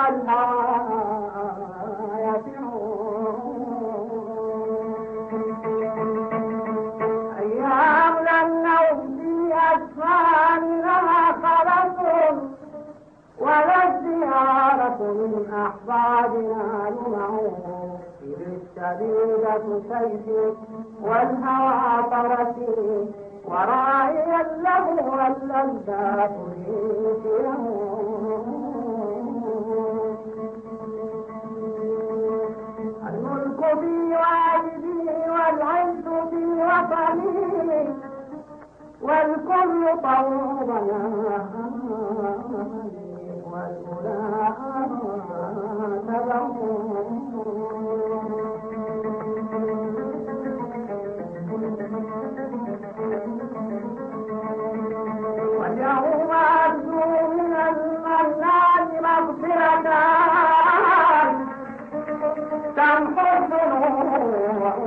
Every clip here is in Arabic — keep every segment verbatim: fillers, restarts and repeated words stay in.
الهوى يفرون أيام للنوم في أجفانها خلق ولا الزيارة من أحبابنا يمع إذ الشديدة سيف والهوى فرسي ورائي له واللذات له الملك في واجبي والعز في وطني والكل طوبنا والأولى واليوم أرجو من المنان مغفرة تمحو الذنوب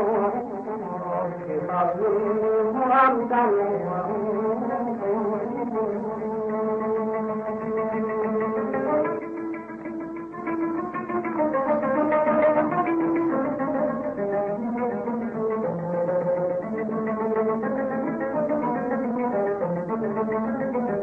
بفضله أمدا Thank you.